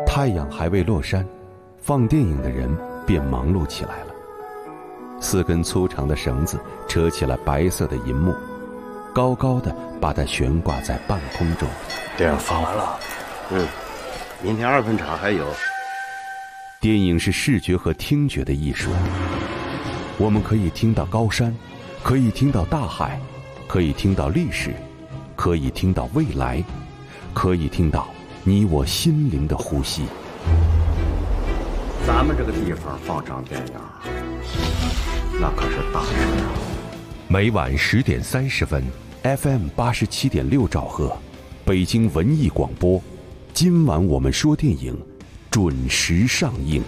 太阳还未落山，放电影的人便忙碌起来了。4根粗长的绳子扯起了白色的银幕，高高的把它悬挂在半空中。 电影放完了，明天2分场还有。 电影是视觉和听觉的艺术，我们可以听到高山，可以听到大海，可以听到历史，可以听到未来，可以听到你我心灵的呼吸。 咱们这个地方放场电影，那可是大事啊！ 每晚10点30分 ，FM 87.6兆赫，北京文艺广播。今晚我们说电影，准时上映。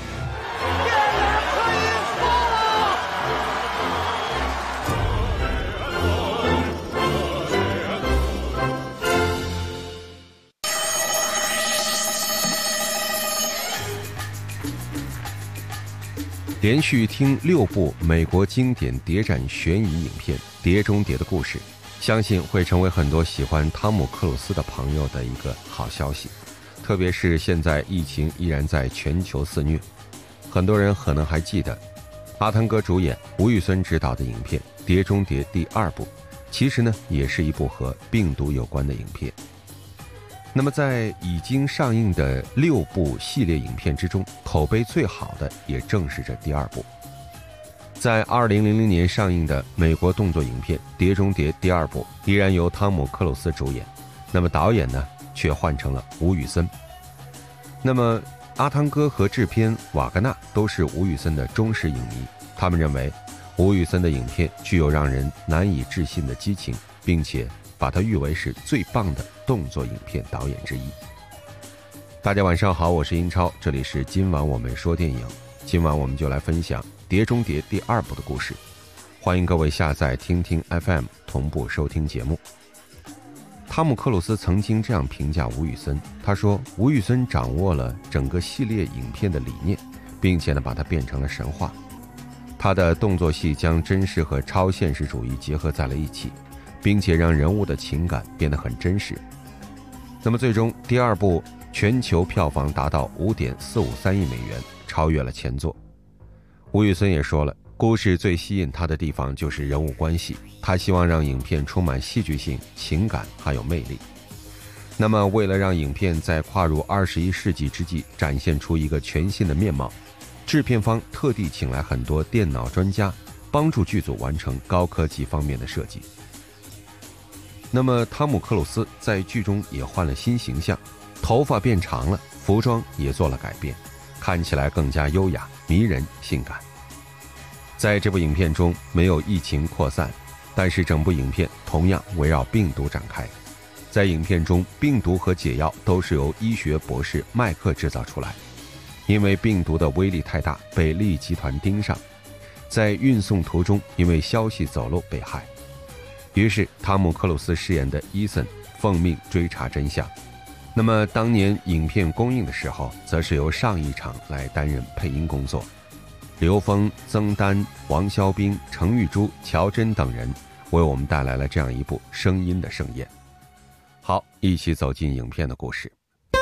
连续听6部美国经典谍战悬疑影片《碟中谍的故事》，相信会成为很多喜欢汤姆·克鲁斯的朋友的一个好消息。特别是现在疫情依然在全球肆虐，很多人可能还记得阿汤哥主演、吴宇森执导的影片《碟中谍》第2部，其实呢也是一部和病毒有关的影片。那么在已经上映的6部系列影片之中，口碑最好的也正是这第2部。在2000年上映的美国动作影片《碟中谍》第2部依然由汤姆·克鲁斯主演，那么导演呢却换成了吴宇森。那么阿汤哥和制片瓦格纳都是吴宇森的忠实影迷，他们认为吴宇森的影片具有让人难以置信的激情，并且把他誉为是最棒的动作影片导演之一。大家晚上好，我是英超，这里是今晚我们说电影。今晚我们就来分享《碟中谍》第2部的故事，欢迎各位下载听听 FM 同步收听节目。汤姆·克鲁斯曾经这样评价吴宇森，他说吴宇森掌握了整个系列影片的理念，并且呢把它变成了神话。他的动作戏将真实和超现实主义结合在了一起，并且让人物的情感变得很真实。那么最终第2部全球票房达到5.453亿美元，超越了前作。吴宇森也说了，故事最吸引他的地方就是人物关系，他希望让影片充满戏剧性、情感还有魅力。那么为了让影片在跨入21世纪之际展现出一个全新的面貌，制片方特地请来很多电脑专家，帮助剧组完成高科技方面的设计。那么汤姆·克鲁斯在剧中也换了新形象，头发变长了，服装也做了改变，看起来更加优雅、迷人、性感。在这部影片中没有疫情扩散，但是整部影片同样围绕病毒展开。在影片中，病毒和解药都是由医学博士麦克制造出来，因为病毒的威力太大，被利益集团盯上，在运送途中因为消息走漏被害。于是汤姆·克鲁斯饰演的伊森奉命追查真相。那么当年影片公映的时候，则是由上一场来担任配音工作。刘峰、曾丹、王肖兵、程玉珠、乔真等人为我们带来了这样一部声音的盛宴。好，一起走进影片的故事。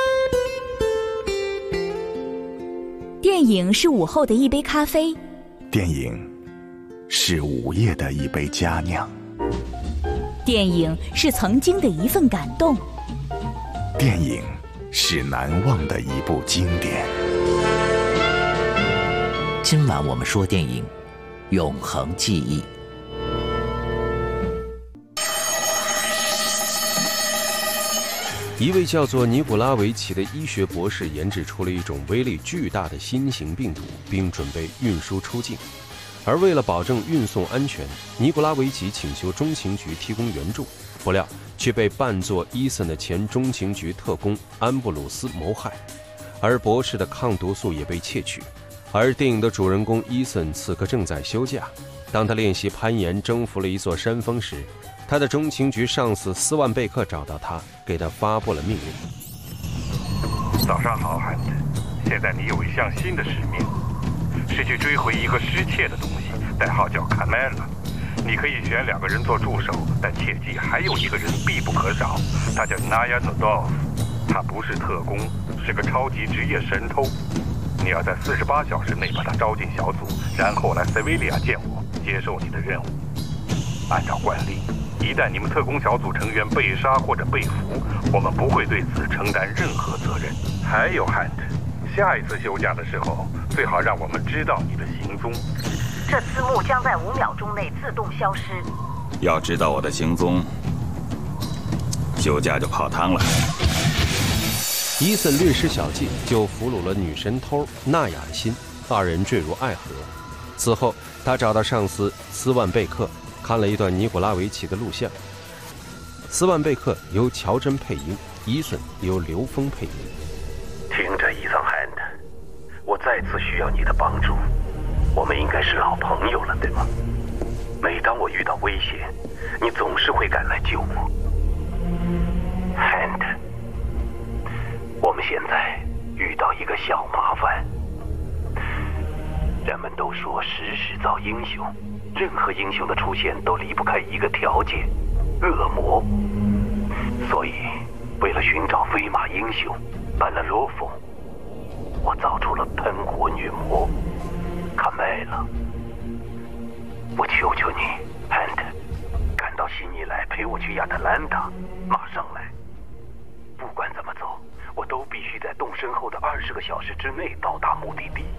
电影是午后的一杯咖啡， 电影是午夜的一杯佳酿， 电影是曾经的一份感动， 电影是难忘的一部经典。 今晚我们说电影，永恒记忆。 一位叫做尼古拉维奇的医学博士研制出了一种威力巨大的新型病毒，并准备运输出境。而为了保证运送安全，尼古拉维奇请求中情局提供援助，不料却被扮作伊森的前中情局特工安布鲁斯谋害，而博士的抗毒素也被窃取。而电影的主人公伊森此刻正在休假，当他练习攀岩征服了一座山峰时，他的中情局上司斯万贝克找到他，给他发布了命令。 早上好，汉子，现在你有一项新的使命，是去追回一个失窃的东西，代号叫卡麦拉。你可以选2个人做助手，但切记还有一个人必不可少，他叫纳亚诺多夫。 他不是特工，是个超级职业神偷。你要在48小时内把他招进小组，然后来塞维利亚见我，接受你的任务。按照惯例，一旦你们特工小组成员被杀或者被俘，我们不会对此承担任何责任。还有 Hunt， 下一次休假的时候，最好让我们知道你的行踪。 这字幕将在5秒钟内自动消失。 要知道我的行踪，休假就泡汤了。 伊森略施小计，就俘虏了女神偷纳雅辛，二人坠入爱河。此后，他找到上司斯万贝克，看了一段尼古拉维奇的录像。斯万贝克由乔真配音，伊森由刘峰配音。 听着，伊桑汉特，我再次需要你的帮助。我们应该是老朋友了，对吗？每当我遇到危险，你总是会赶来救我。汉特，我们现在遇到一个小麻烦。人们都说时势造英雄，任何英雄的出现都离不开一个条件：恶魔。所以，为了寻找飞马英雄班勒罗夫，我造出了喷火女魔卡麦拉。我求求你，汉特，赶到悉尼来陪我去亚特兰大，马上来。不管怎么走，我都必须在动身后的20个小时之内到达目的地。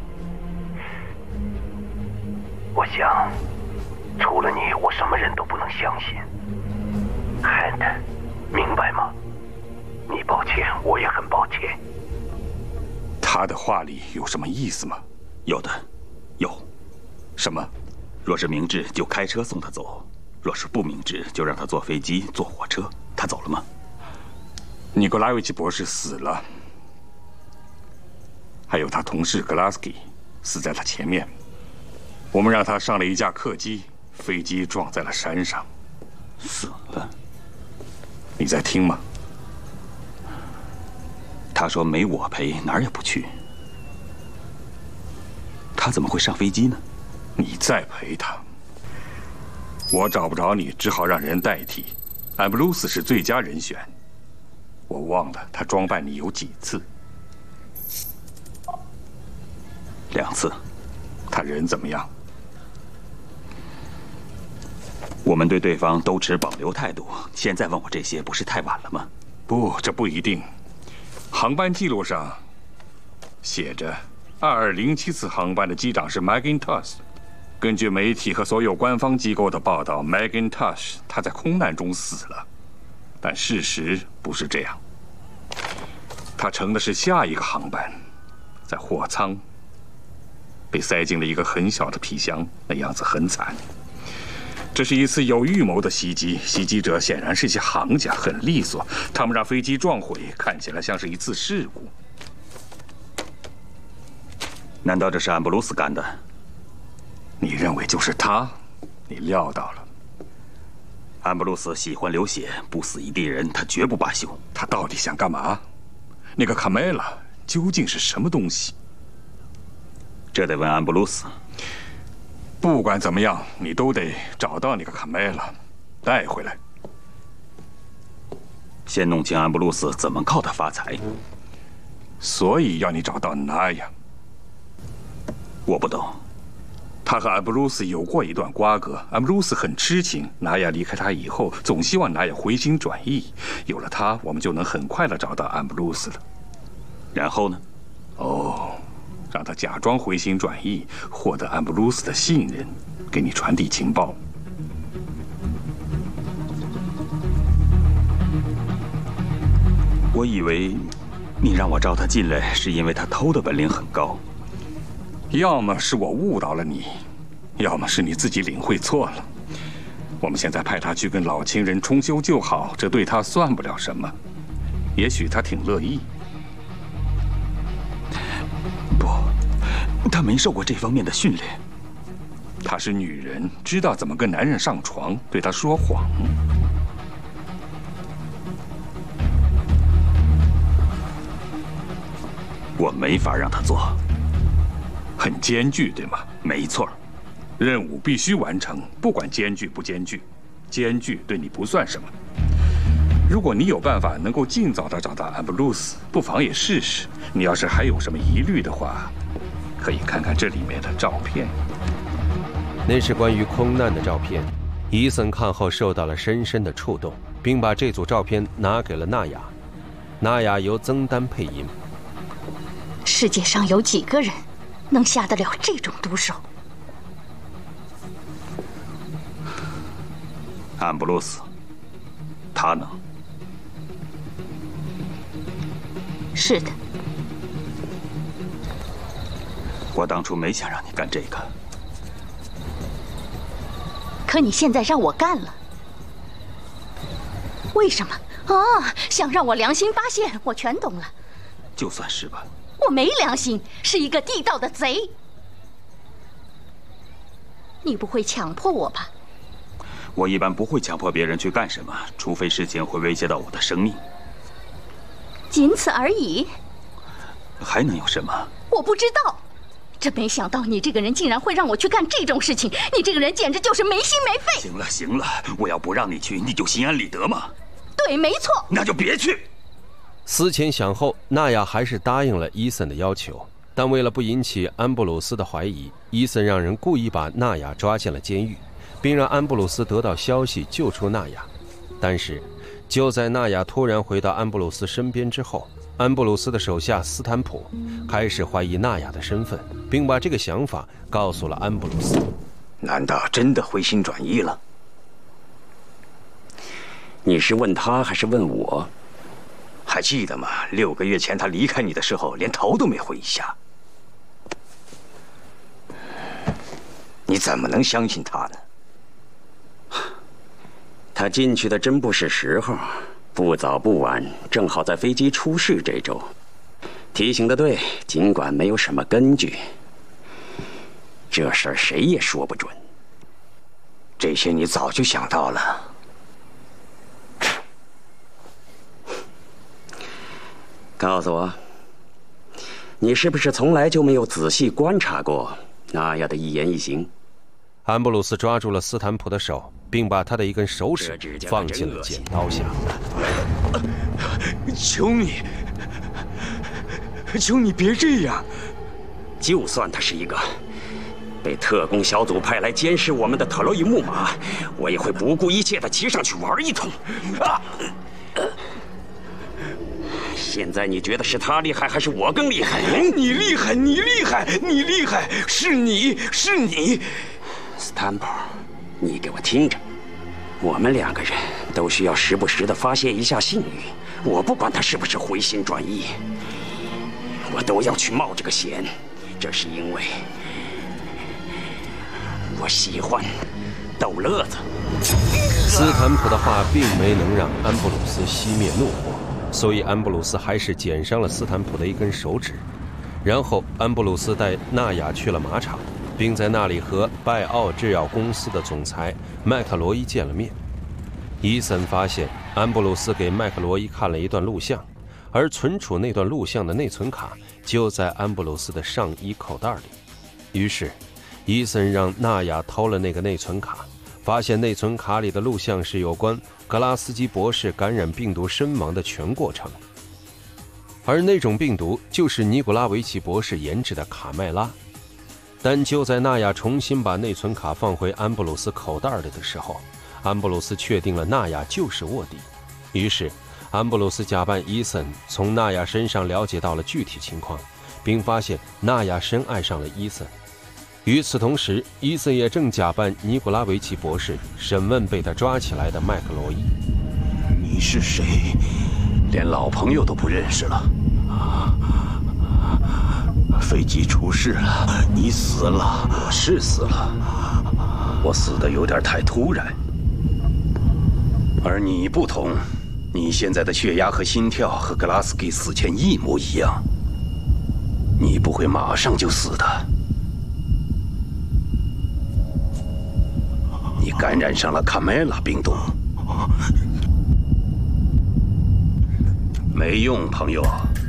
我想，除了你，我什么人都不能相信。汉特，明白吗？你抱歉，我也很抱歉。 他的话里有什么意思吗？ 有的，有。 什么？ 若是明智，就开车送他走；若是不明智，就让他坐飞机、坐火车。他走了吗？ 尼古拉维奇博士死了，还有他同事格拉斯基死在他前面。我们让他上了一架客机，飞机撞在了山上， 死了。 你在听吗？ 他说没我陪，哪儿也不去。他怎么会上飞机呢？ 你在陪他。我找不着你，只好让人代替。安布鲁斯是最佳人选。我忘了他装扮你有几次 ？2次。 他人怎么样？ 我们对对方都持保留态度。现在问我这些，不是太晚了吗？ 不，这不一定。航班记录上写着，2207次航班的机长是 McIntosh。根据媒体和所有官方机构的报道 ，McIntosh 他在空难中死了，但事实不是这样。他乘的是下一个航班，在货舱被塞进了一个很小的皮箱，那样子很惨。这是一次有预谋的袭击，袭击者显然是些行家，很利索。他们让飞机撞毁，看起来像是一次事故。 难道这是安布鲁斯干的？ 你认为就是他？你料到了。 安布鲁斯喜欢流血，不死一地人，他绝不罢休。 他到底想干嘛？那个卡梅拉究竟是什么东西？ 这得问安布鲁斯。 不管怎么样，你都得找到那个卡梅拉，带回来。 先弄清安布鲁斯怎么靠他发财。 所以要你找到纳亚。 我不懂。 他和安布鲁斯有过一段瓜葛，安布鲁斯很痴情。纳亚离开他以后，总希望纳亚回心转意。有了他，我们就能很快地找到安布鲁斯了。 然后呢？ 让他假装回心转意，获得安布鲁斯的信任，给你传递情报。 我以为你让我招他进来，是因为他偷的本领很高。 要么是我误导了你，要么是你自己领会错了。我们现在派他去跟老情人重修旧好，这对他算不了什么。也许他挺乐意。 不，他没受过这方面的训练。 她是女人，知道怎么跟男人上床，对他说谎。 我没法让他做。 很艰巨，对吗？ 没错。 任务必须完成，不管艰巨不艰巨。艰巨对你不算什么。 如果你有办法能够尽早的找到安布鲁斯，不妨也试试。你要是还有什么疑虑的话，可以看看这里面的照片。 那是关于空难的照片。伊森看后受到了深深的触动，并把这组照片拿给了纳雅。纳雅由曾丹配音。 世界上有几个人能下得了这种毒手？ 安布鲁斯，他能。 是的。 我当初没想让你干这个。 可你现在让我干了，为什么？啊，想让我良心发现，我全懂了。 就算是吧。 我没良心，是一个地道的贼。你不会强迫我吧？ 我一般不会强迫别人去干什么，除非事情会威胁到我的生命。 仅此而已。 还能有什么？ 我不知道。真没想到你这个人竟然会让我去干这种事情！你这个人简直就是没心没肺！ 行了行了，我要不让你去，你就心安理得吗？ 对，没错。 那就别去。 思前想后，纳雅还是答应了伊森的要求，但为了不引起安布鲁斯的怀疑，伊森让人故意把纳雅抓进了监狱，并让安布鲁斯得到消息救出纳雅。但是，就在纳雅突然回到安布鲁斯身边之后，安布鲁斯的手下斯坦普开始怀疑纳雅的身份，并把这个想法告诉了安布鲁斯。 难道真的回心转意了？你是问他还是问我？还记得吗？6个月前他离开你的时候，连头都没回一下。你怎么能相信他呢？他进去的真不是时候，不早不晚，正好在飞机出事这周。提醒的对，尽管没有什么根据，这事儿谁也说不准。这些你早就想到了。告诉我，你是不是从来就没有仔细观察过纳雅的一言一行？ 安布鲁斯抓住了斯坦普的手，并把他的一根手指放进了剪刀下。 求你，求你别这样！就算他是一个被特工小组派来监视我们的特洛伊木马，我也会不顾一切的骑上去玩一通。现在你觉得是他厉害还是我更厉害？你厉害，你厉害，你厉害！是你，是你！斯坦普，你给我听着，我们2个人都需要时不时的发泄一下性欲。我不管他是不是回心转意，我都要去冒这个险。这是因为我喜欢逗乐子。 斯坦普的话并没能让安布鲁斯熄灭怒火，所以安布鲁斯还是剪伤了斯坦普的一根手指。然后安布鲁斯带纳雅去了马场，并在那里和拜奥制药公司的总裁麦克罗伊见了面。伊森发现安布鲁斯给麦克罗伊看了一段录像，而存储那段录像的内存卡就在安布鲁斯的上衣口袋里。于是伊森让纳雅偷了那个内存卡，发现内存卡里的录像是有关格拉斯基博士感染病毒身亡的全过程，而那种病毒就是尼古拉维奇博士研制的卡麦拉。但就在纳雅重新把内存卡放回安布鲁斯口袋里的时候，安布鲁斯确定了纳雅就是卧底。于是安布鲁斯假扮伊森，从纳雅身上了解到了具体情况，并发现纳雅深爱上了伊森。与此同时，伊森也正假扮尼古拉维奇博士审问被他抓起来的麦克罗伊。 你是谁？连老朋友都不认识了。飞机出事了，你死了。 我是死了，我死得有点太突然。 而你不同，你现在的血压和心跳和格拉斯基死前一模一样。你不会马上就死的。你感染上了卡梅拉病毒。没用，朋友。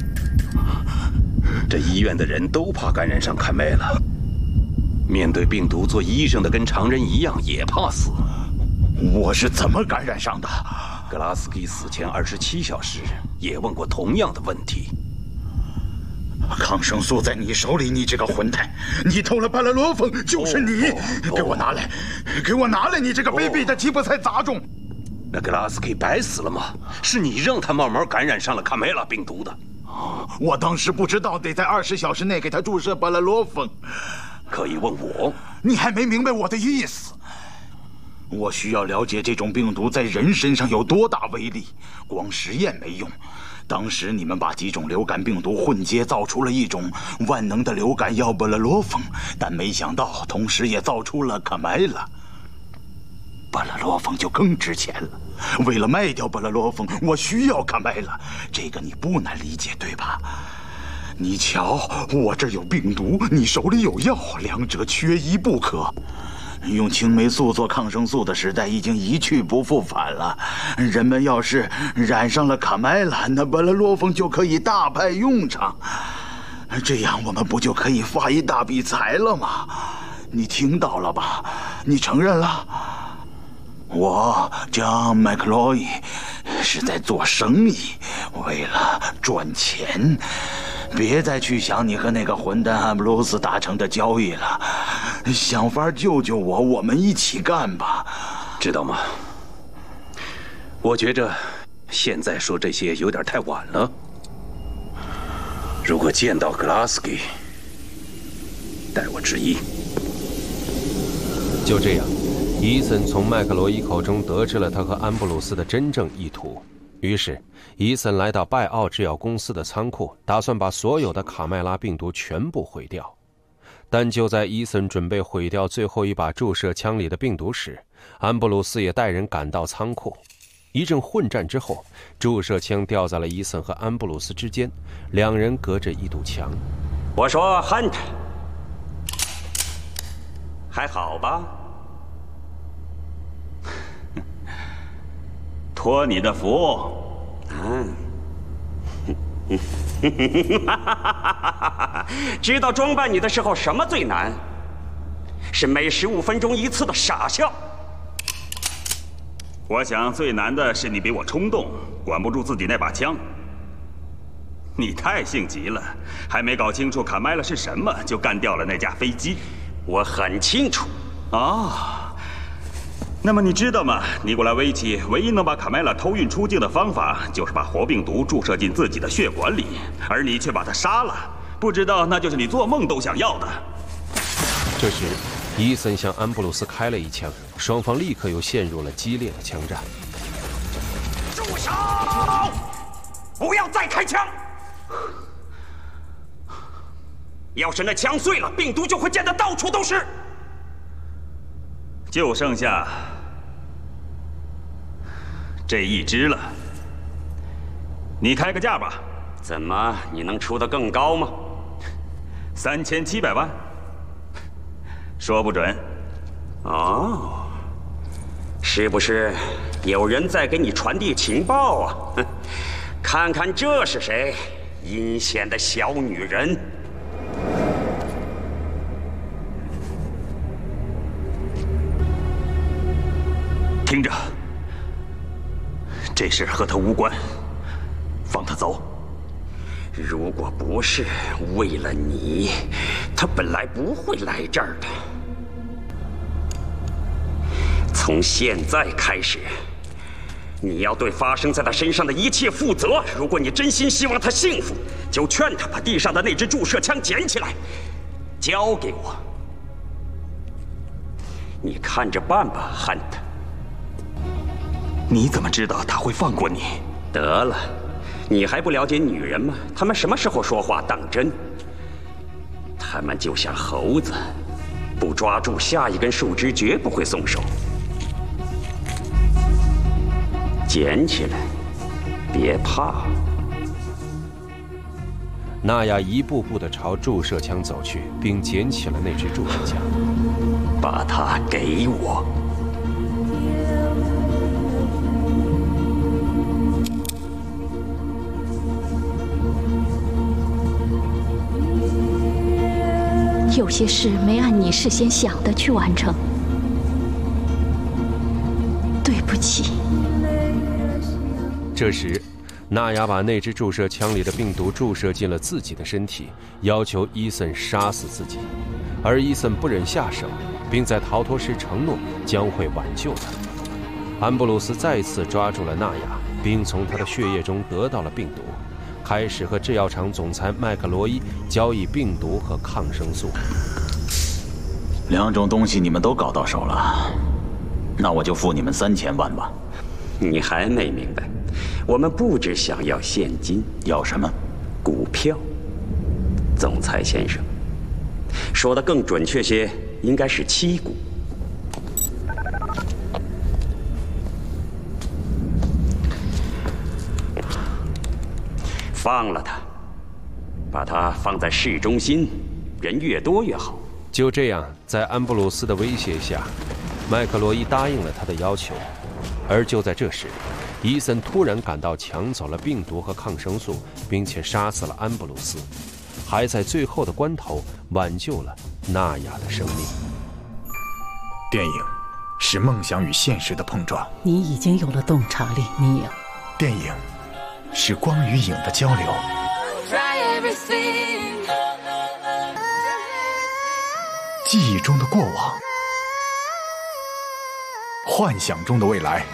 这医院的人都怕感染上卡梅拉。面对病毒，做医生的跟常人一样，也怕死。 我是怎么感染上的？ 格拉斯基死前27小时也问过同样的问题。 抗生素在你手里，你这个混蛋！你偷了巴拉罗峰，就是你！给我拿来！给我拿来！你这个卑鄙的吉普赛杂种！ 那格拉斯基白死了吗？是你让他慢慢感染上了卡梅拉病毒的。 我当时不知道得在20小时内给他注射巴拉罗峰。 可以问我？ 你还没明白我的意思。我需要了解这种病毒在人身上有多大威力，光实验没用。当时你们把几种流感病毒混接，造出了一种万能的流感药巴拉罗峰，但没想到同时也造出了卡梅拉。巴拉罗峰就更值钱了。为了卖掉巴拉罗峰，我需要卡梅拉，这个你不难理解，对吧？你瞧，我这儿有病毒，你手里有药，两者缺一不可。用青霉素做抗生素的时代已经一去不复返了。人们要是染上了卡麦拉，那巴拉罗峰就可以大派用场。这样我们不就可以发一大笔财了吗？你听到了吧？你承认了？我John McCloy是在做生意，为了赚钱。别再去想你和那个混蛋安布鲁斯达成的交易了，想法救救我，我们一起干吧。 知道吗？我觉着现在说这些有点太晚了。如果见到格拉斯基，待我之意。 就这样，伊森从麦克罗伊口中得知了他和安布鲁斯的真正意图。于是，伊森来到拜奥制药公司的仓库，打算把所有的卡麦拉病毒全部毁掉。但就在伊森准备毁掉最后一把注射枪里的病毒时，安布鲁斯也带人赶到仓库。一阵混战之后，注射枪掉在了伊森和安布鲁斯之间，两人隔着一堵墙。 我说汉特，还好吧？ 托你的福。 知道装扮你的时候什么最难？是每15分钟一次的傻笑。 我想最难的是你比我冲动，管不住自己那把枪。你太性急了，还没搞清楚卡麦拉是什么，就干掉了那架飞机。 我很清楚。 那么你知道吗？尼古拉维奇唯一能把卡麦拉偷运出境的方法，就是把活病毒注射进自己的血管里，而你却把他杀了。不知道那就是你做梦都想要的。 这时，伊森向安布鲁斯开了一枪，双方立刻又陷入了激烈的枪战。 住手！不要再开枪！要是那枪碎了，病毒就会溅得到处都是。 就剩下这一只了，你开个价吧。 怎么，你能出得更高吗 ？3700万，说不准。 哦，是不是有人在给你传递情报啊？看看这是谁，阴险的小女人！ 听着，这事和他无关，放他走。 如果不是为了你，他本来不会来这儿的。从现在开始，你要对发生在他身上的一切负责。如果你真心希望他幸福，就劝他把地上的那支注射枪捡起来，交给我。你看着办吧，汉特。 你怎么知道他会放过你？ 得了，你还不了解女人吗？她们什么时候说话当真？她们就像猴子，不抓住下一根树枝绝不会松手。捡起来，别怕。 娜雅一步步地朝注射枪走去，并捡起了那支注射枪， 把它给我。 有些事没按你事先想的去完成，对不起。 这时，纳雅把那支注射枪里的病毒注射进了自己的身体，要求伊森杀死自己，而伊森不忍下手，并在逃脱时承诺将会挽救他。安布鲁斯再次抓住了纳雅，并从他的血液中得到了病毒，开始和制药厂总裁麦克罗伊交易病毒和抗生素。 2种东西你们都搞到手了，那我就付你们3000万吧。 你还没明白，我们不只想要现金， 要什么？ 股票。总裁先生，说的更准确些，应该是期股。放了他，把他放在市中心，人越多越好。 就这样，在安布鲁斯的威胁下，麦克罗伊答应了他的要求。而就在这时，伊森突然赶到，抢走了病毒和抗生素，并且杀死了安布鲁斯，还在最后的关头挽救了纳雅的生命。 电影是梦想与现实的碰撞。 你已经有了洞察力，尼尔。 电影是光与影的交流。记忆中的过往，幻想中的未来。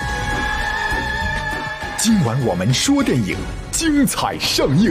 今晚我们说电影，精彩上映。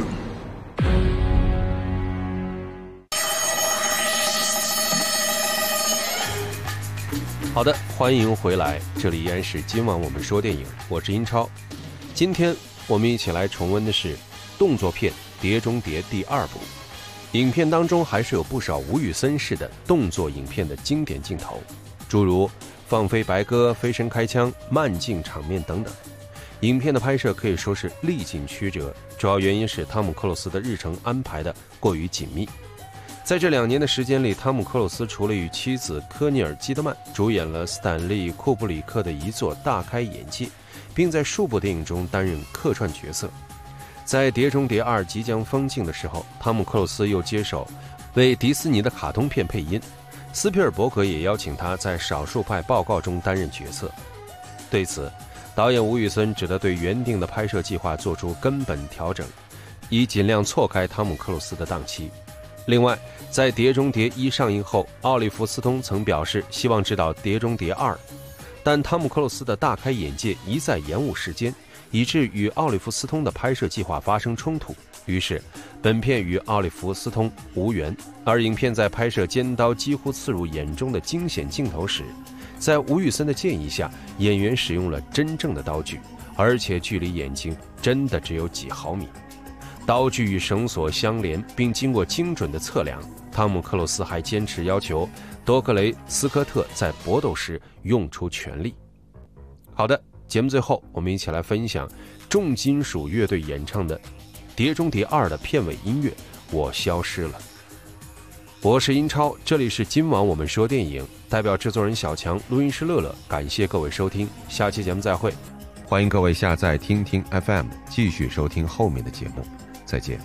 好的，欢迎回来，这里依然是今晚我们说电影，我是英超。今天我们一起来重温的是动作片《碟中谍》第2部。影片当中还是有不少吴宇森式的动作影片的经典镜头，诸如放飞白鸽、飞身开枪、慢镜场面等等。影片的拍摄可以说是历尽曲折，主要原因是汤姆·克鲁斯的日程安排的过于紧密。在这2年的时间里，汤姆·克鲁斯除了与妻子科尼尔·基德曼主演了斯坦利·库布里克的一作《大开眼界》，并在数部电影中担任客串角色。在《碟中谍2》即将封镜的时候，汤姆·克鲁斯又接手为迪士尼的卡通片配音，斯皮尔伯格也邀请他在《少数派报告》中担任角色。对此，导演吴宇森只得对原定的拍摄计划做出根本调整，以尽量错开汤姆·克鲁斯的档期。另外，在《碟中谍1》上映后，奥利弗·斯通曾表示希望执导《碟中谍2》，但汤姆·克鲁斯的大开眼界一再延误时间，以致与奥利弗·斯通的拍摄计划发生冲突，于是本片与奥利弗·斯通无缘。而影片在拍摄尖刀几乎刺入眼中的惊险镜头时，在吴宇森的建议下，演员使用了真正的刀具，而且距离眼睛真的只有几毫米。刀具与绳索相连，并经过精准的测量。汤姆·克鲁斯还坚持要求多格雷斯科特在搏斗时用出全力。好的，节目最后我们一起来分享重金属乐队演唱的《碟中谍2》的片尾音乐《我消失了》。我是英超，这里是今晚我们说电影，代表制作人小强，录音师乐乐，感谢各位收听，下期节目再会。 欢迎各位下载听听 FM， 继续收听后面的节目，再见。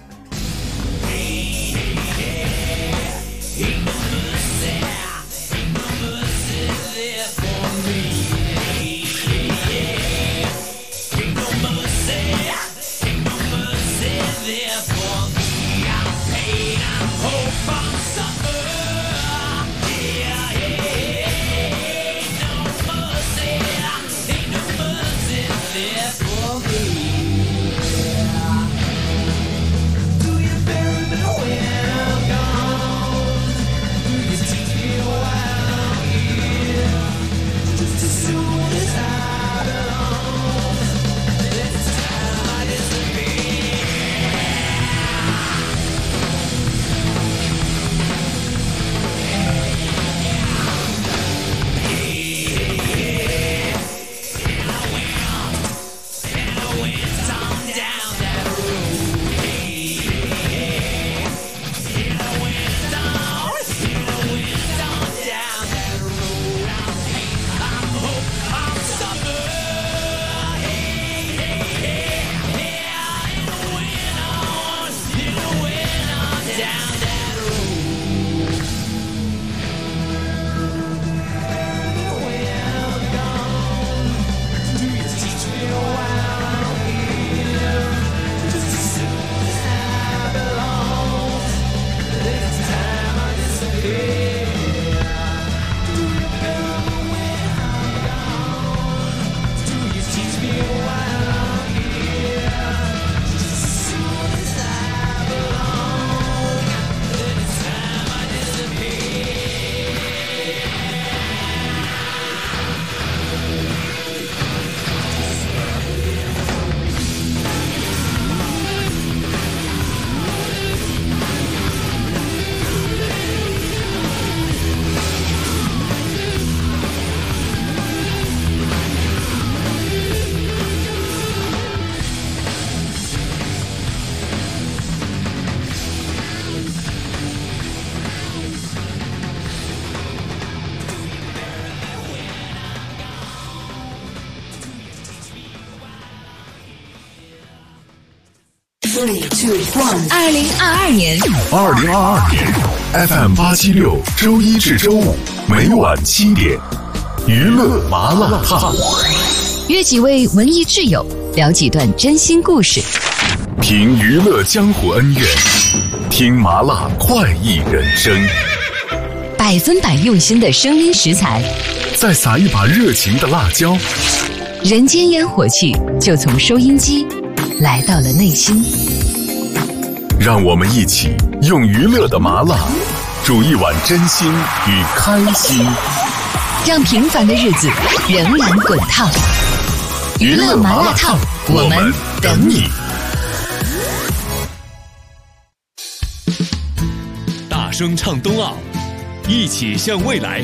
2022年 ，FM 876，周一至周五每晚7点，娱乐麻辣烫。 约几位文艺挚友，聊几段真心故事， 评娱乐江湖恩怨，听麻辣快意人生 ，100%用心的声音食材， 再撒一把热情的辣椒， 人间烟火气就从收音机来到了内心。 让我们一起用娱乐的麻辣煮一碗真心与开心， 让平凡的日子仍然滚烫。娱乐麻辣烫，我们等你。 大声唱冬奥，一起向未来。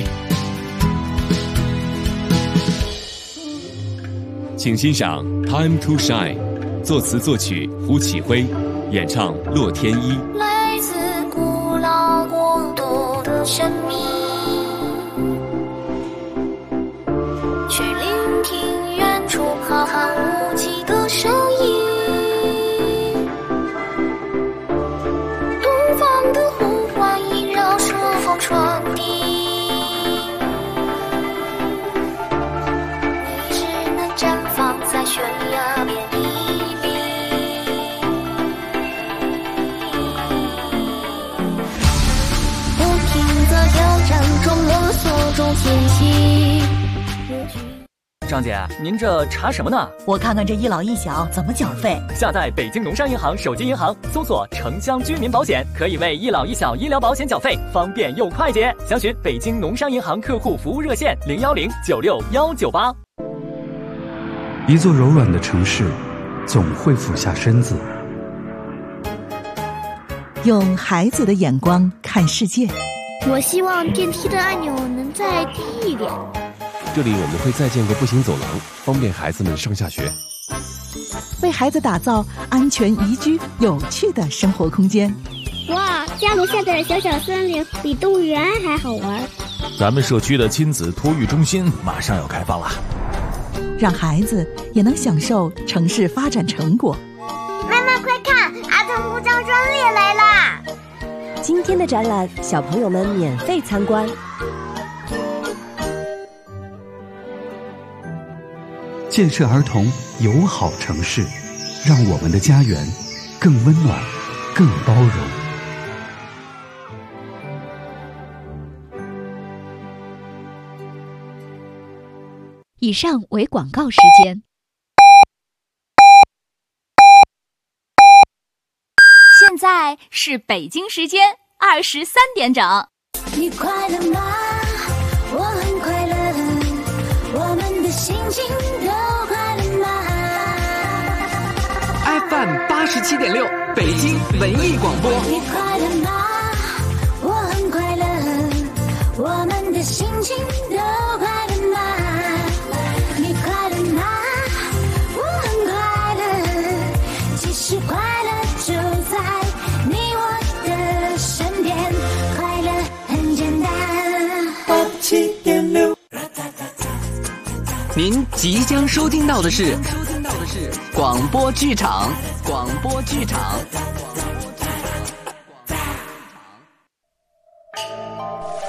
请欣赏《Time to Shine》，作词作曲胡启辉，演唱洛天依。 来自古老国度的神秘，去聆听远处浩瀚无际的声音。东方的呼唤萦绕顺风传递，你只能绽放在悬崖边一笔。不停在挑战中摸索中前行。 张姐，您这查什么呢？ 我看看这一老一小怎么缴费。 下载北京农商银行手机银行，搜索城乡居民保险，可以为一老一小医疗保险缴费，方便又快捷。详询北京农商银行客户服务热线010969198。 一座柔软的城市，总会俯下身子， 用孩子的眼光看世界。 我希望电梯的按钮能再低一点。 这里我们会再建个步行走廊，方便孩子们上下学。 为孩子打造安全宜居、有趣的生活空间。 哇，家楼下的小小森林比动物园还好玩。 咱们社区的亲子托育中心马上要开放了， 让孩子也能享受城市发展成果。 妈妈快看，儿童故障专列来啦！ 今天的展览，小朋友们免费参观。 建设儿童友好城市，让我们的家园更温暖、更包容。 以上为广告时间。现在是北京时间23点整。 你快乐吗？我很快乐，我们的心情都快乐吗 ？FM 87.6，北京文艺广播。 你快乐吗？我很快乐，我们的心情都快乐吗？你快乐吗？我很快乐，其实快乐就在你我的身边，快乐很简单。87.6。 您即将收听到的是广播剧场。